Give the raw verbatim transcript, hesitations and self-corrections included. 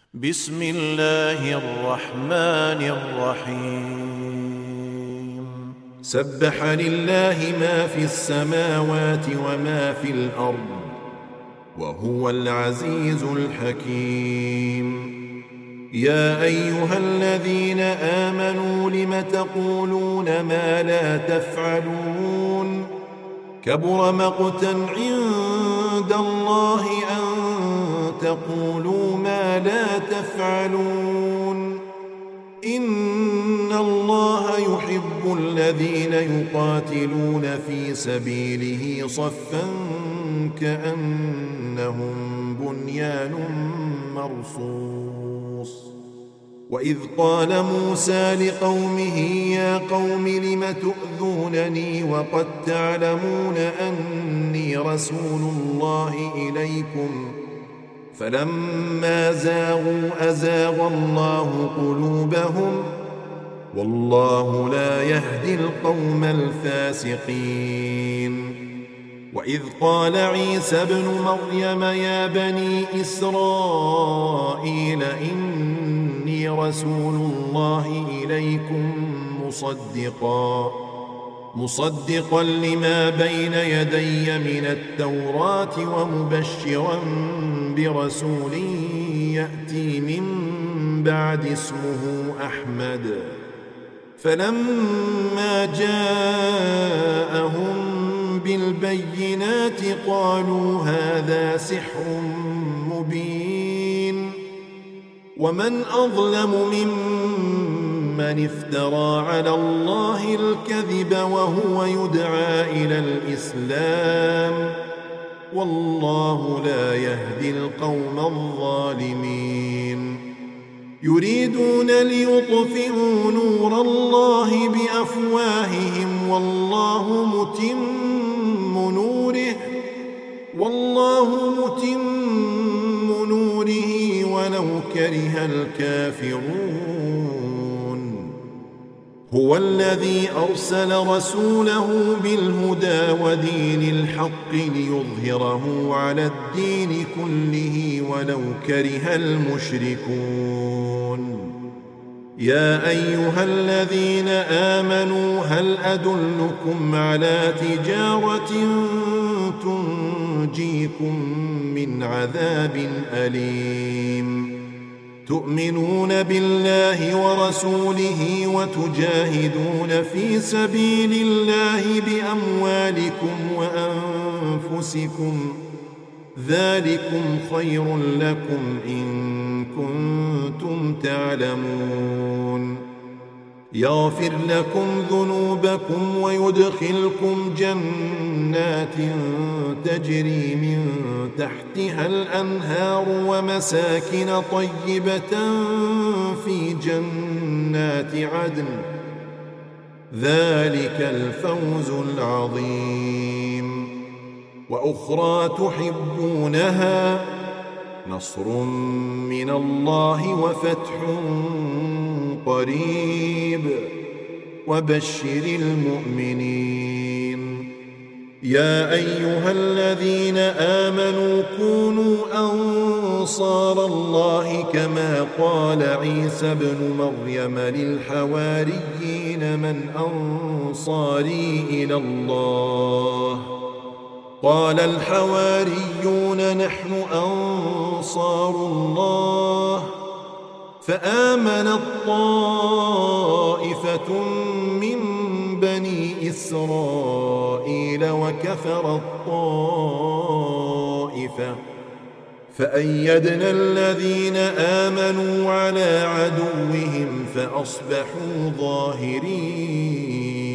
بسم الله الرحمن الرحيم سبح لله ما في السماوات وما في الأرض وهو العزيز الحكيم يا أيها الذين آمنوا لم تقولون ما لا تفعلون كبر مقتا عند الله أن تقولوا ما لا تفعلون إن الله يحب الذين يقاتلون في سبيله صفا كأنهم بنيان مرصوص وإذ قال موسى لقومه يا قوم لم تؤذونني وقد تعلمون أني رسول الله إليكم فلما زاغوا أزاغ الله قلوبهم والله لا يهدي القوم الفاسقين وإذ قال عيسى ابن مريم يا بني إسرائيل إني رسول الله إليكم مصدقا مصدقا لما بين يدي من التوراة ومبشرا برسول يأتي من بعد اسمه أحمد فلما جاءهم بالبينات قالوا هذا سحر مبين ومن أظلم ممن افترى على الله الكذب وهو يدعى إلى الإسلام والله لا يهدي القوم الظالمين يريدون ليطفئوا نور الله بأفواههم والله متم نوره والله متم نوره ولو كره الكافرون هو الذي أرسل رسوله بالهدى ودين الحق ليظهره على الدين كله ولو كره المشركون يا أيها الذين آمنوا هل أدلكم على تجارة تنجيكم من عذاب أليم تؤمنون بالله ورسوله وتجاهدون في سبيل الله بأموالكم وأنفسكم ذلكم خير لكم إن كنتم تعلمون يغفر لكم ذنوبكم ويدخلكم جنات تجري من تحتها الأنهار ومساكن طيبة في جنات عدن ذلك الفوز العظيم وأخرى تحبونها نصر من الله وفتح قريب وبشر المؤمنين يا أيها الذين آمنوا كونوا أنصار الله كما قال عيسى ابن مريم للحواريين من أنصاري إلى الله قال الحواريون نحن أنصار الله فآمنت طائفة من بني إسرائيل وكفرت طائفة فأيدنا الذين آمنوا على عدوهم فأصبحوا ظاهرين